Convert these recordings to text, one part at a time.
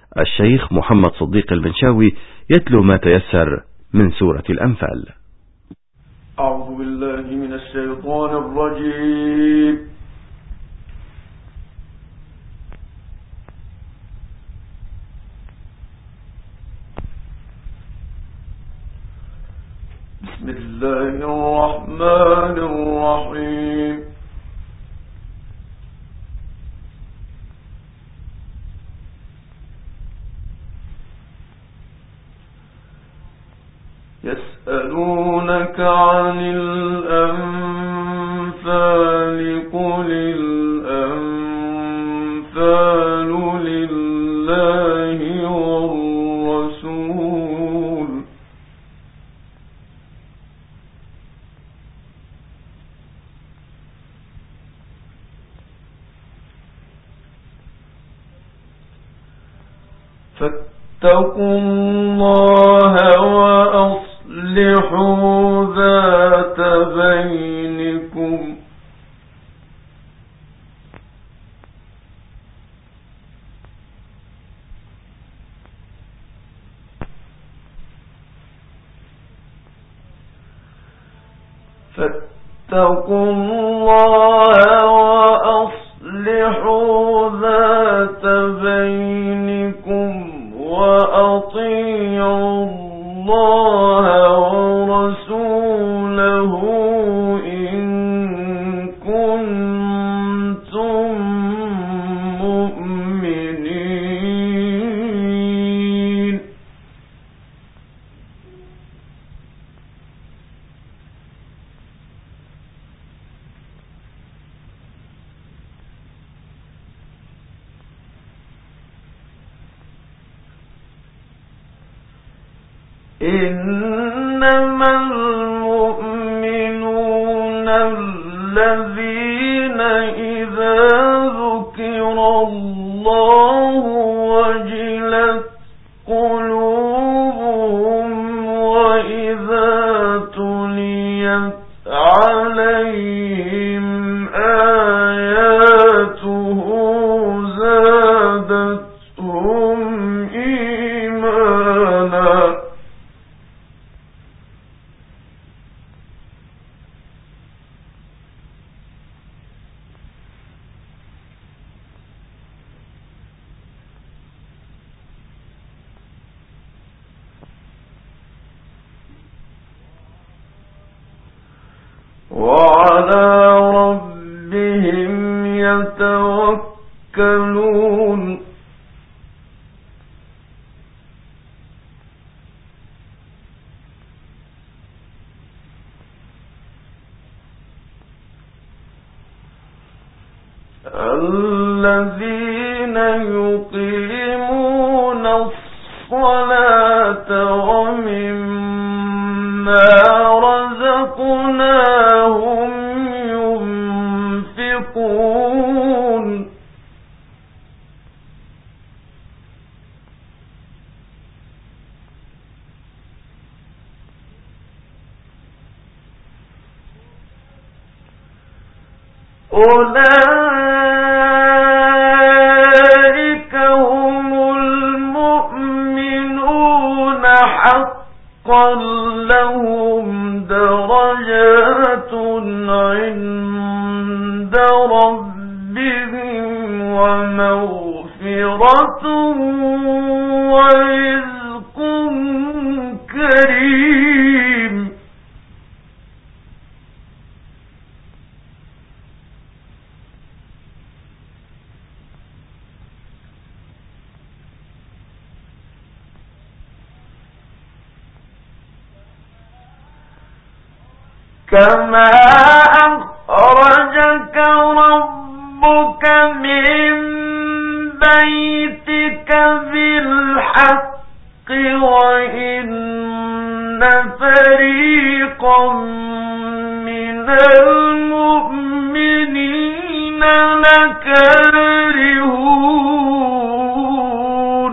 الشيخ محمد صديق البنشاوي يتلو ما تيسر من سورة الأنفال. أعوذ بالله من الشيطان الرجيم. بسم الله الرحمن الرحيم. يسألونك عن الأنفال قل الأنفال لله والرسول فاتقوا الله وأصلحوا ذات بينكم وأطيعوا الله ورسوله إن كنتم مؤمنين. إنما المؤمنون الذين إذا ذكر الله وجلت قلوبهم وإذا تليت عليهم آياته زادتهم إيمانا. وعلى ربهم يتوكلون. الذين يقيمون الصلاة ومما رزقناهم ينفقون. أولئك هم المؤمنون حقا لهم درجات عند ربهم ومغفرة ورزق كريم. كما أخرجك ربك من بيتك بالحق وإن فريقا من المؤمنين لكارهون.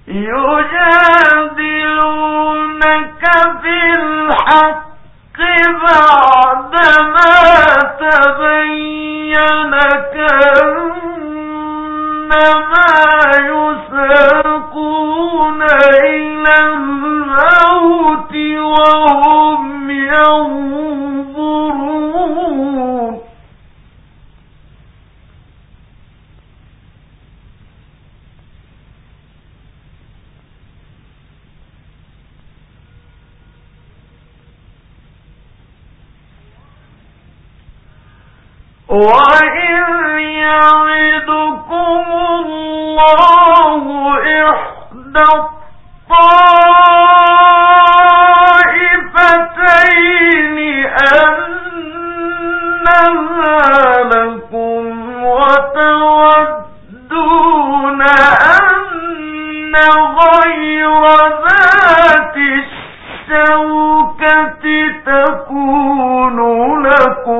يجادلونك في الحق بعدما تبين كأنما يساقون إلى الموت وهم ينظرون وَإِذْ يَعِدُكُمُ اللَّهُ إِحْدَى الطَّائِفَتَيْنِ أَنَّهَا لَكُمْ وَتَوَدُّونَ أَنَّ غَيْرَ ذَاتِ الشَّوْكَةِ تَكُونُ لَكُمْ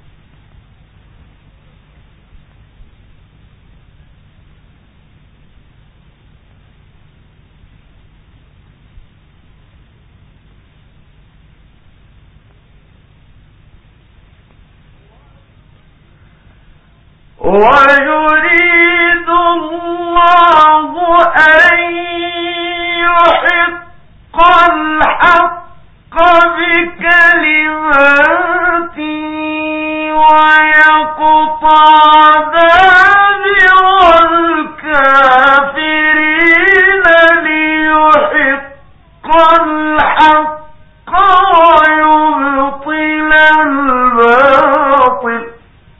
وَيُرِيدُ اللَّهُ أَن يُحِقَّ الْحَقَّ بِكَلِمَاتِهِ وَيَقْطَعَ دَابِرَ الْكَافِرِينَ لِيُحِقَّ الْحَقَّ وَيُبْطِلَ الْبَاطِلَ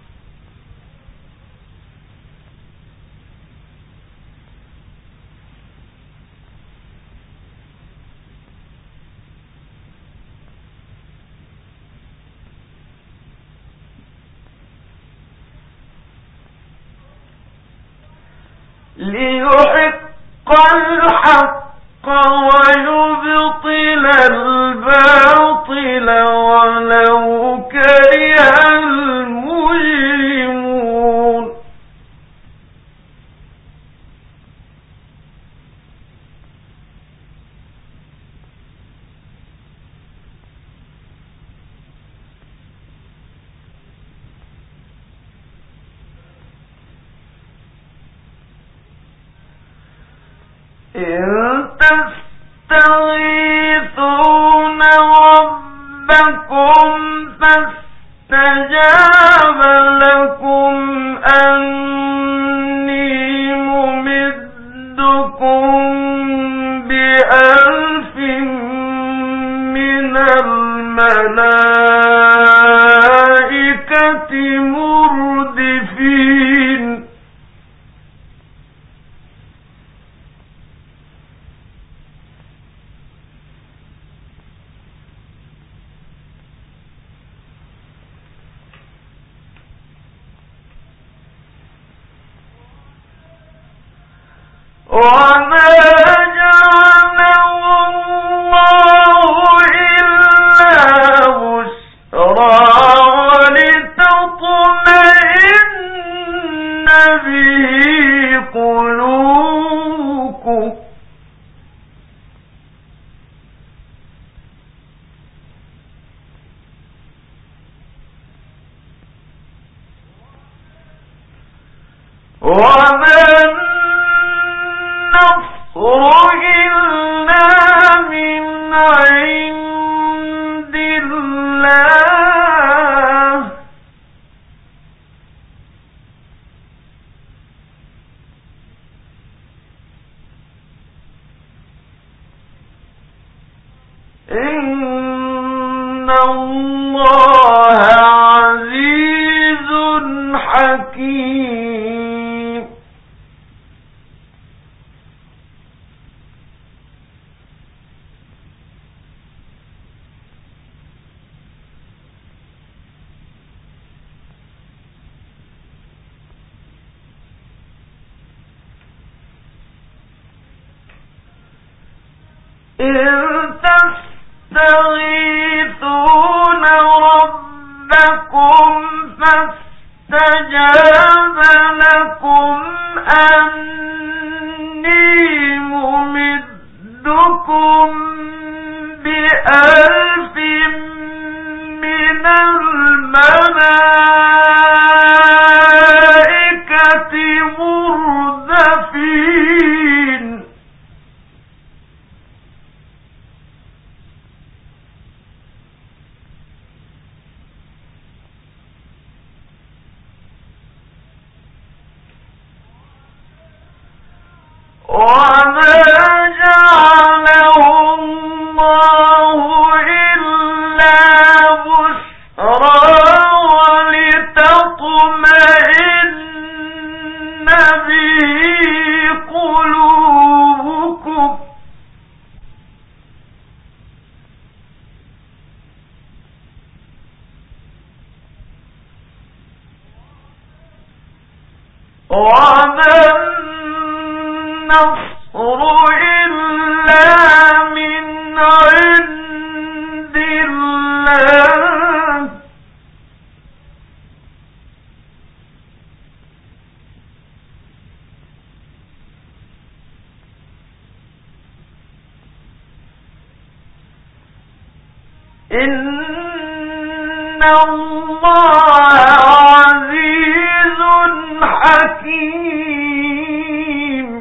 ويبطل الباطل ولو كره المجرمون إن تستغيثون ربكم فاستجاب لكم أني ممدكم ب1000 من الملائكة مردفين وما جعله الله إلا بشرى ولتطمئن به قلوبكم وما النصر إلا من عند الله إن الله عزيز حكيم إن تستغيثون ربكم فاستجاب لكم أني ممدكم بألف من الملائكة مردفين وما جعله الله إلا بشرى ولتطمئن به قلوبكم وما النصر إلا من عند الله إن الله عزيز حكيم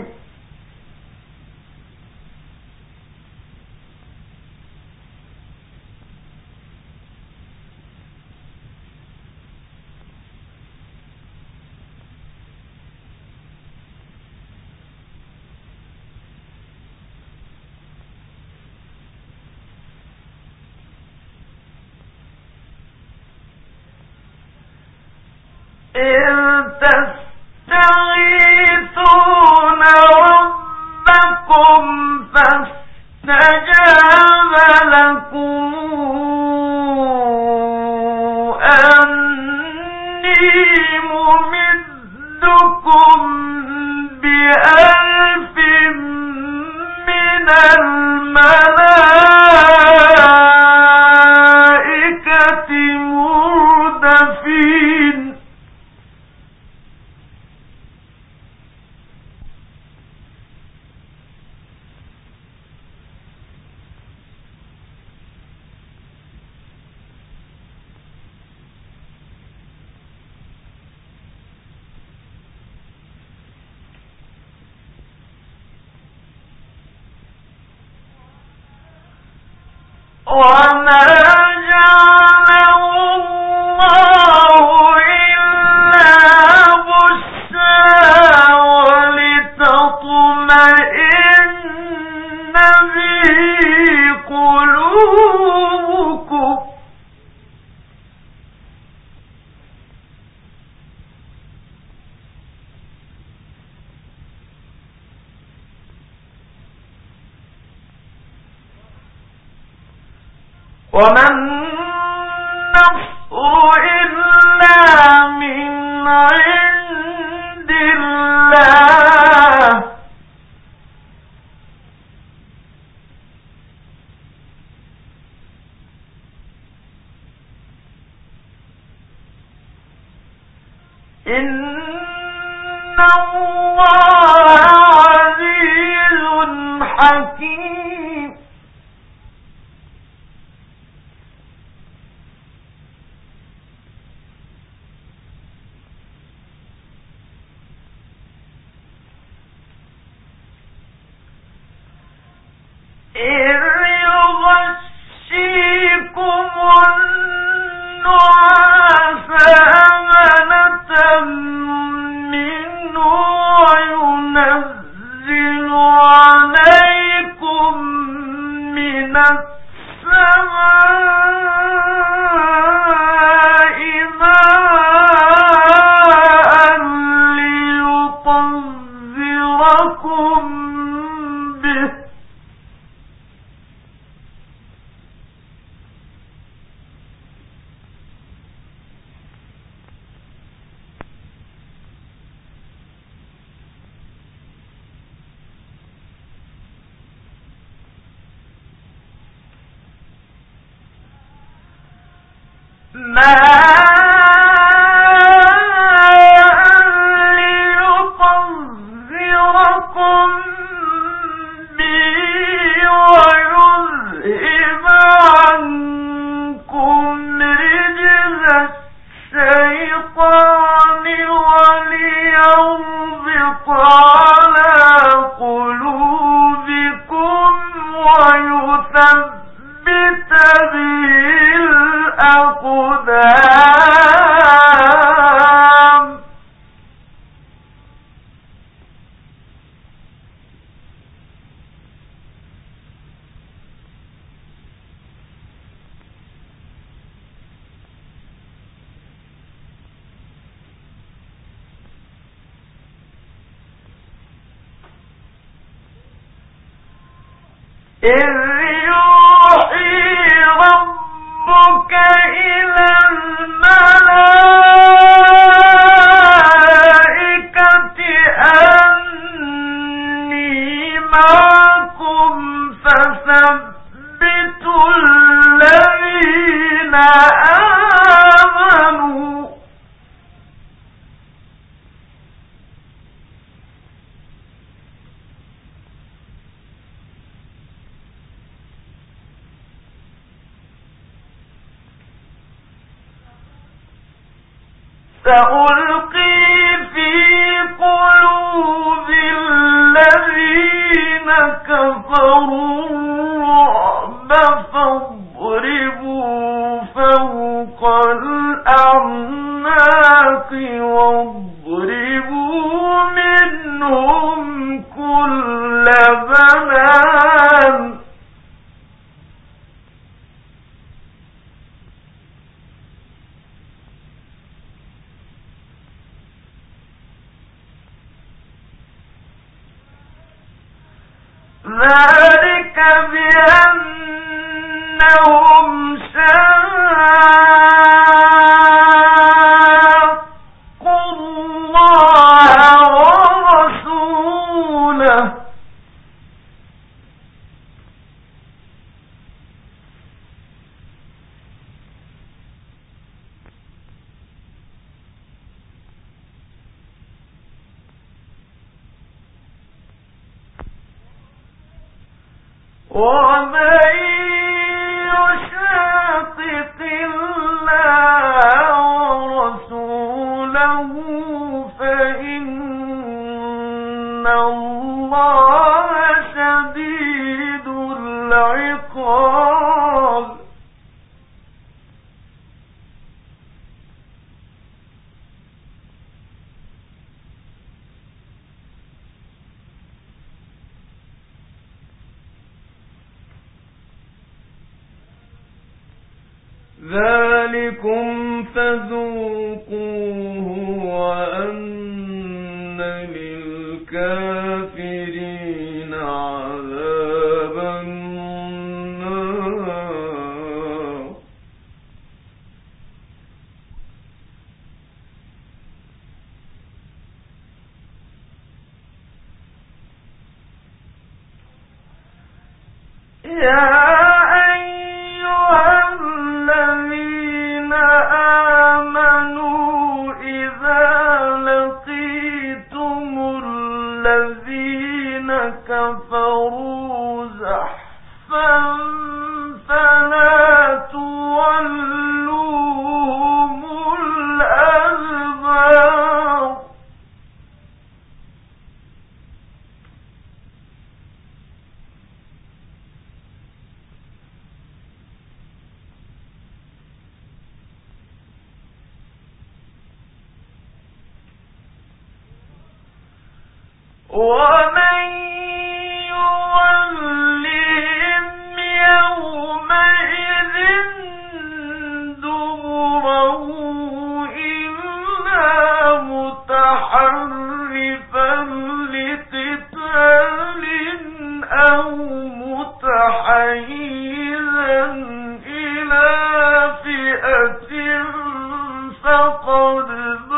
إذ تستغيثون ربكم فاستجاب لكم أني ممدكم بألف من الملائكة مردفين وما جعله الله إلا بشرى ولتطمئن به قلوبكم وما النصر إلا من عند الله إن الله عزيز حكيم إذ يغشيكم النعاس أمنة منه وينزل عليكم من السماء ماء ليطهركم به ليطهركم به إذ يوحي ربك إلى الملائكة أني معكم فثبتوا الذين آمنوا سألقي في قلوب الذين كفروا الرعب فاضربوا فوق الأعناق واضربوا منهم كل بنان ذلك بأنهم شاقوا الله ورسوله ومن يشاقق الله ورسوله فإن الله شديد العقاب ذلكم فذوقوه وأن للكافرين عذاب النار يا الذين آمنوا إذا لقيتم الذين كفروا زحفا فلا تولوهم الأدبار ومن يولهم يومئذ دبره إلا متحرفا لقتال أو متحيزا إلى فئة فقد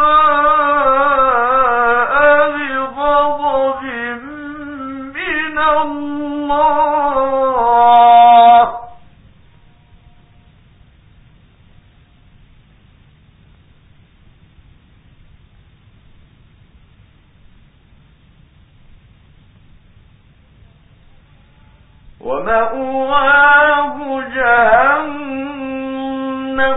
ومأواه جهنم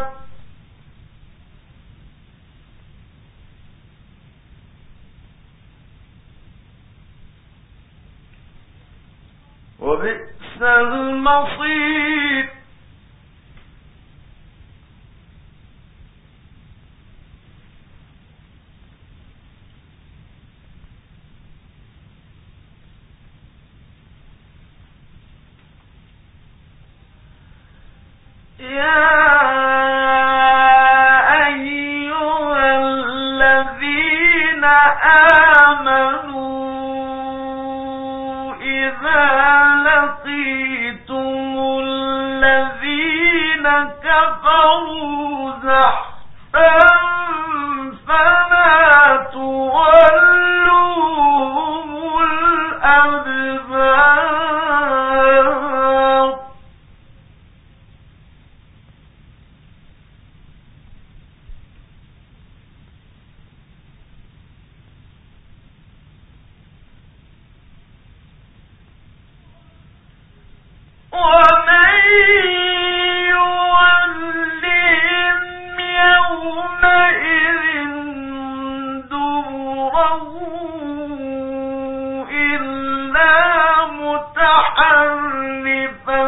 وبئس المصير يا أيها الذين آمنوا إذا لقيتم لقيتم الذين كفروا زحفا فلا تولوهم الأدبار ومن يولهم يومئذ دبره إلا متحرفا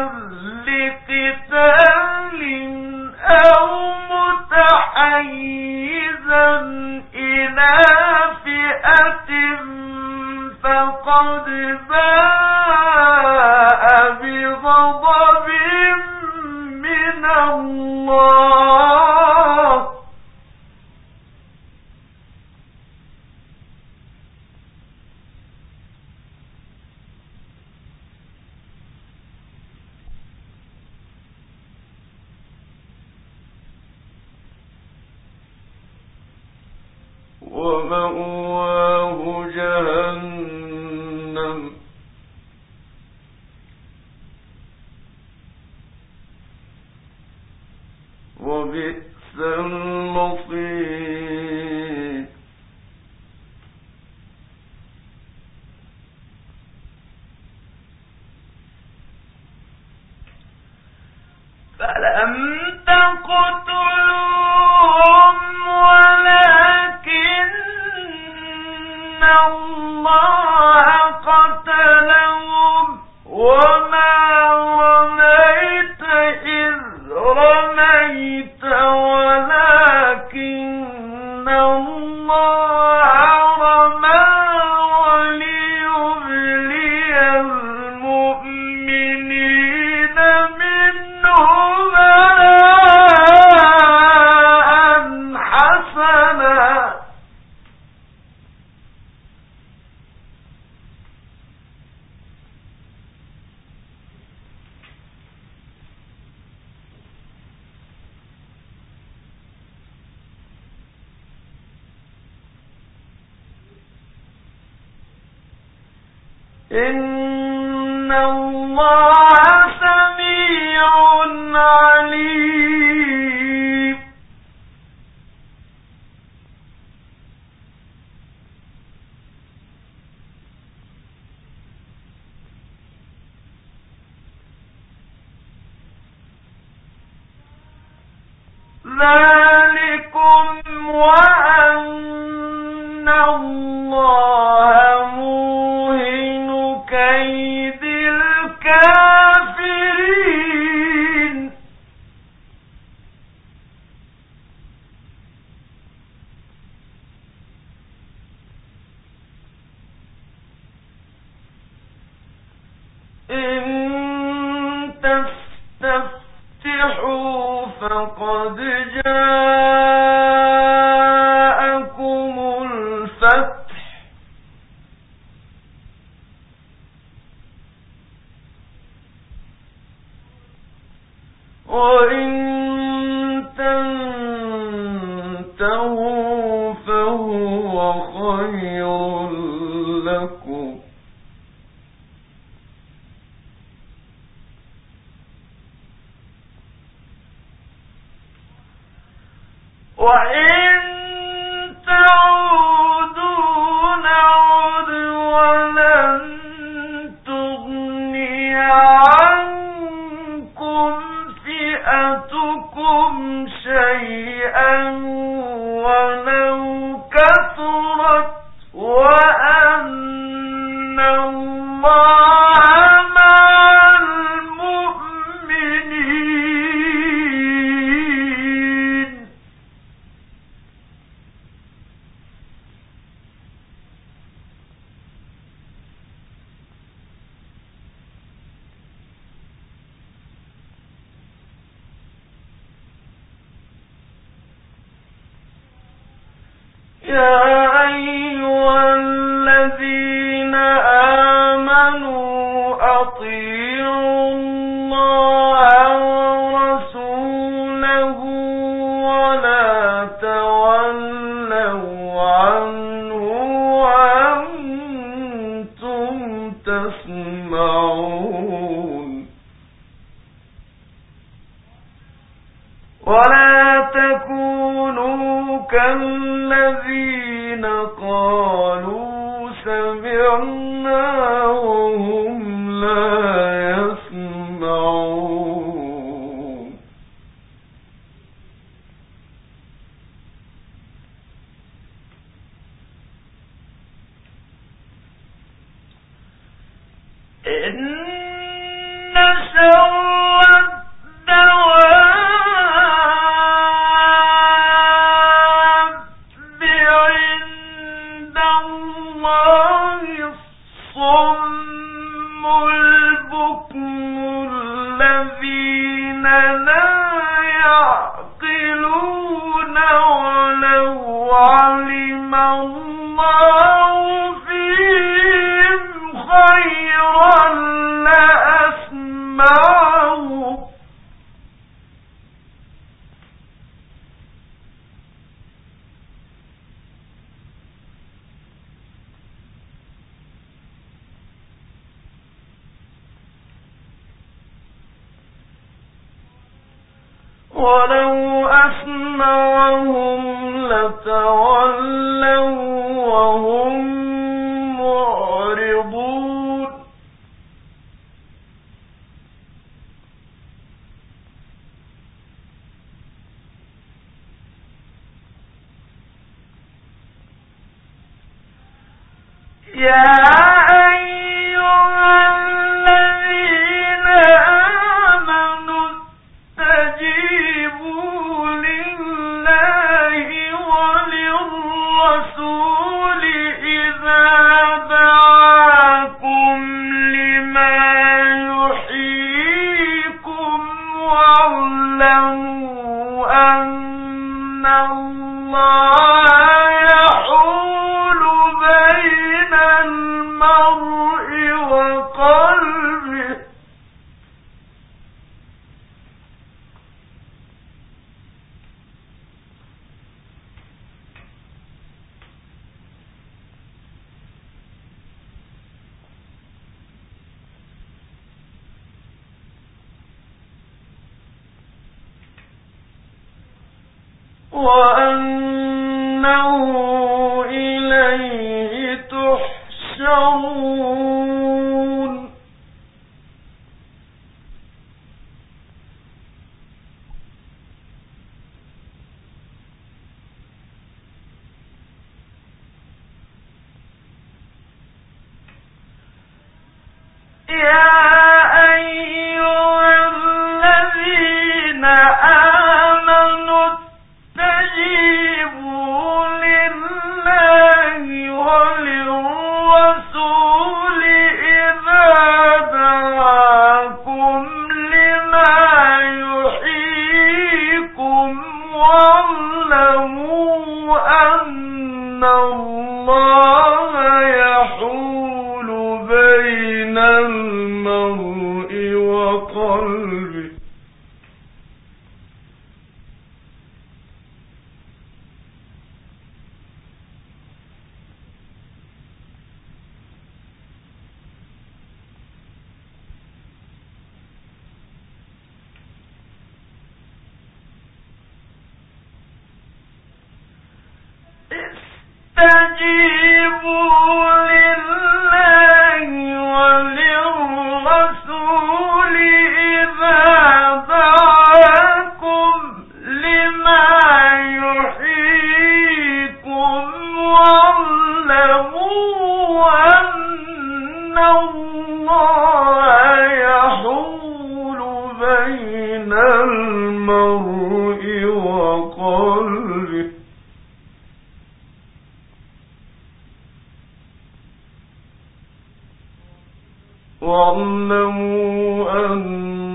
لقتال أو متحيزا إلى فئة فقد باء بغضب من الله ومأواه جهنم وبئس المصير فلم تقتلوهم ولكن الله قتلهم وما رميت إذ رميت ولكن الله رمى وليبلي المؤمنين منه بلاء حسنا إن الله سميع عليم ذلكم وأن الله موهن كيد الكافرين إن تستفتحوا فقد جاءكم الفتح وإن تنتهوا فهو خير لكم وإن تعودوا نعد ولن تغني عنكم فئتكم شيئا ولو كثرت وأن الله مع المؤمنين يا أيها الذين آمنوا أطيعوا الله ورسوله ولا تولوا عنه وأنتم تسمعون ولا تكونوا كالذين قالوا سمعنا وهم لا يسمعون إن شر الدواب عند الله الصم البكم الذين لا يعقلون ولو علم الله فيهم خيرا لأسمعهم ولو أسمعهم لتولوا وهم معرضون يا أيها الذين آمنوا استجيبوا لله وللرسول إذا دعاكم لما يحييكم واعلموا أن الله يحول بين المرء وقلبه وأنه إليه تحشرون يا أيها الذين آمنوا استجيبوا لله وللرسول إذا دعاكم لما يحييكم واعلموا أن الله يحول بين المرء وقلبه استجيبوا لله وللرسول إذا دعاكم لما يحييكم واعلموا أن الله يحول بين المرء وقلبه واعلموا أن